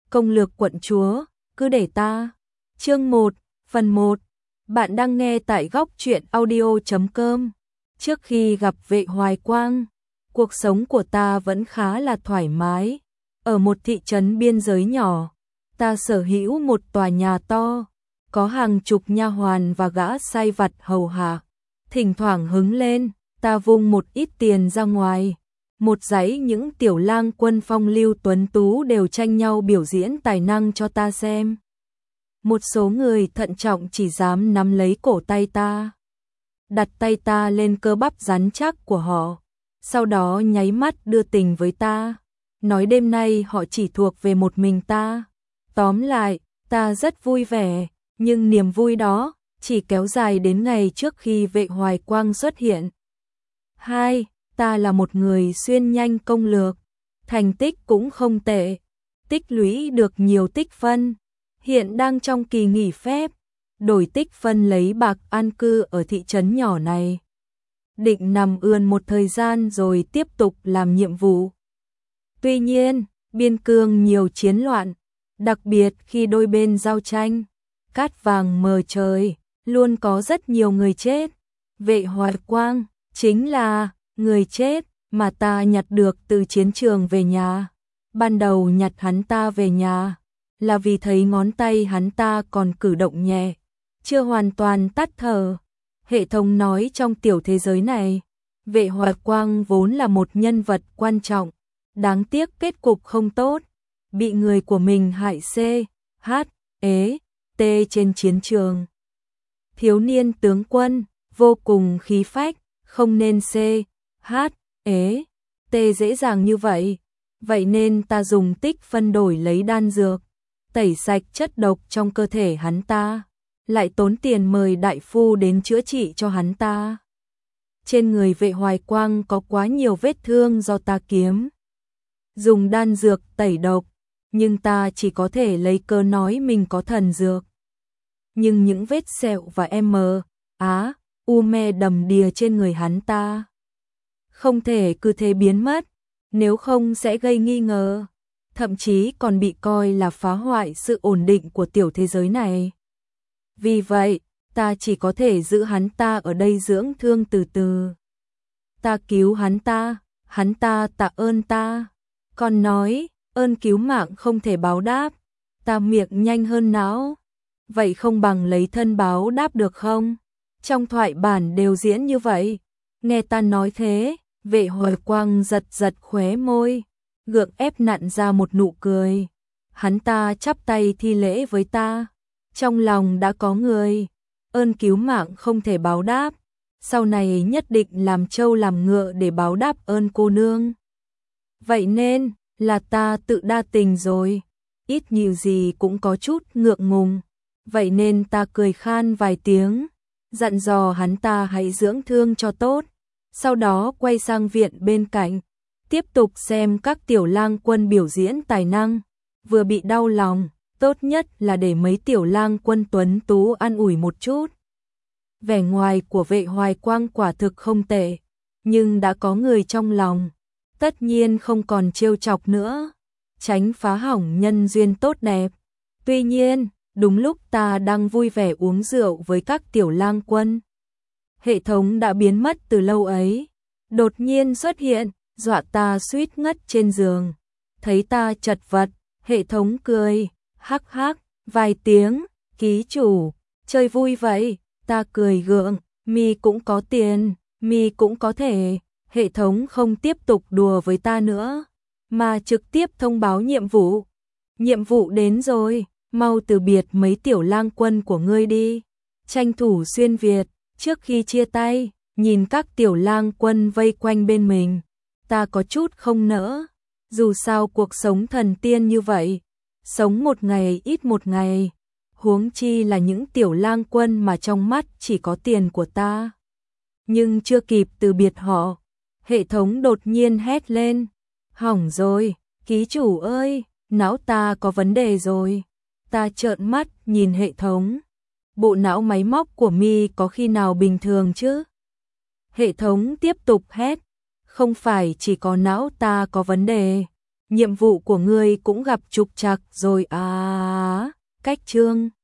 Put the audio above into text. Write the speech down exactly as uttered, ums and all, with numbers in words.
công lược quận chúa, cứ để ta. Chương một, phần một. Bạn đang nghe tại góc truyện audio chấm com. Trước khi gặp Vệ Hoài Quang, cuộc sống của ta vẫn khá là thoải mái. Ở một thị trấn biên giới nhỏ, ta sở hữu một tòa nhà to, có hàng chục nha hoàn và gã sai vặt hầu hạ. Thỉnh thoảng hứng lên, ta vung một ít tiền ra ngoài. Một dãy những tiểu lang quân phong lưu tuấn tú đều tranh nhau biểu diễn tài năng cho ta xem. Một số người thận trọng chỉ dám nắm lấy cổ tay ta, đặt tay ta lên cơ bắp rắn chắc của họ, sau đó nháy mắt đưa tình với ta, nói đêm nay họ chỉ thuộc về một mình ta. Tóm lại, ta rất vui vẻ, nhưng niềm vui đó chỉ kéo dài đến ngày trước khi Vệ Hoài Quang xuất hiện. Hai, ta là một người xuyên nhanh công lược, thành tích cũng không tệ, tích lũy được nhiều tích phân, hiện đang trong kỳ nghỉ phép, đổi tích phân lấy bạc an cư ở thị trấn nhỏ này. Định nằm ườn một thời gian rồi tiếp tục làm nhiệm vụ. Tuy nhiên, biên cương nhiều chiến loạn, đặc biệt khi đôi bên giao tranh, cát vàng mờ trời, luôn có rất nhiều người chết. Vệ Hoài Quang chính là người chết mà ta nhặt được từ chiến trường về nhà. Ban đầu nhặt hắn ta về nhà là vì thấy ngón tay hắn ta còn cử động nhẹ, chưa hoàn toàn tắt thở. Hệ thống nói trong tiểu thế giới này, Vệ Hoài Quang vốn là một nhân vật quan trọng, đáng tiếc kết cục không tốt, bị người của mình hại C, H, E, T trên chiến trường. Thiếu niên tướng quân, vô cùng khí phách, không nên C, H, E, T dễ dàng như vậy. Vậy nên ta dùng tích phân đổi lấy đan dược, tẩy sạch chất độc trong cơ thể hắn ta, lại tốn tiền mời đại phu đến chữa trị cho hắn ta. Trên người Vệ Hoài Quang có quá nhiều vết thương do ta kiếm dùng đan dược tẩy độc, nhưng ta chỉ có thể lấy cớ nói mình có thần dược. Nhưng những vết sẹo và M, á, u me đầm đìa trên người hắn ta không thể cứ thế biến mất, nếu không sẽ gây nghi ngờ, thậm chí còn bị coi là phá hoại sự ổn định của tiểu thế giới này. Vì vậy, ta chỉ có thể giữ hắn ta ở đây dưỡng thương từ từ. Ta cứu hắn ta, hắn ta tạ ơn ta, còn nói ơn cứu mạng không thể báo đáp. Ta miệng nhanh hơn não, vậy không bằng lấy thân báo đáp được không? Trong thoại bản đều diễn như vậy. Nghe ta nói thế, Vệ Hoài Quang giật giật khóe môi, gượng ép nặn ra một nụ cười. Hắn ta chắp tay thi lễ với ta, trong lòng đã có người, ơn cứu mạng không thể báo đáp, sau này nhất định làm trâu làm ngựa để báo đáp ơn cô nương. Vậy nên, là ta tự đa tình rồi, ít nhiều gì cũng có chút ngượng ngùng. Vậy nên ta cười khan vài tiếng, dặn dò hắn ta hãy dưỡng thương cho tốt, sau đó quay sang viện bên cạnh, tiếp tục xem các tiểu lang quân biểu diễn tài năng. Vừa bị đau lòng, tốt nhất là để mấy tiểu lang quân tuấn tú an ủi một chút. Vẻ ngoài của Vệ Hoài Quang quả thực không tệ, nhưng đã có người trong lòng, tất nhiên không còn trêu chọc nữa, tránh phá hỏng nhân duyên tốt đẹp. Tuy nhiên, đúng lúc ta đang vui vẻ uống rượu với các tiểu lang quân, hệ thống đã biến mất từ lâu ấy, đột nhiên xuất hiện, dọa ta suýt ngất trên giường. Thấy ta chật vật, hệ thống cười, hắc hắc, vài tiếng, ký chủ, chơi vui vậy. Ta cười gượng, mi cũng có tiền, mi cũng có thể. Hệ thống không tiếp tục đùa với ta nữa, mà trực tiếp thông báo nhiệm vụ. Nhiệm vụ đến rồi, mau từ biệt mấy tiểu lang quân của ngươi đi. Tranh thủ xuyên Việt, trước khi chia tay, nhìn các tiểu lang quân vây quanh bên mình, ta có chút không nỡ. Dù sao cuộc sống thần tiên như vậy, sống một ngày ít một ngày, huống chi là những tiểu lang quân mà trong mắt chỉ có tiền của ta. Nhưng chưa kịp từ biệt họ, hệ thống đột nhiên hét lên, hỏng rồi, ký chủ ơi, não ta có vấn đề rồi. Ta trợn mắt nhìn hệ thống, bộ não máy móc của mi có khi nào bình thường chứ? Hệ thống tiếp tục hét, không phải chỉ có não ta có vấn đề, nhiệm vụ của ngươi cũng gặp trục trặc rồi à. Cách chương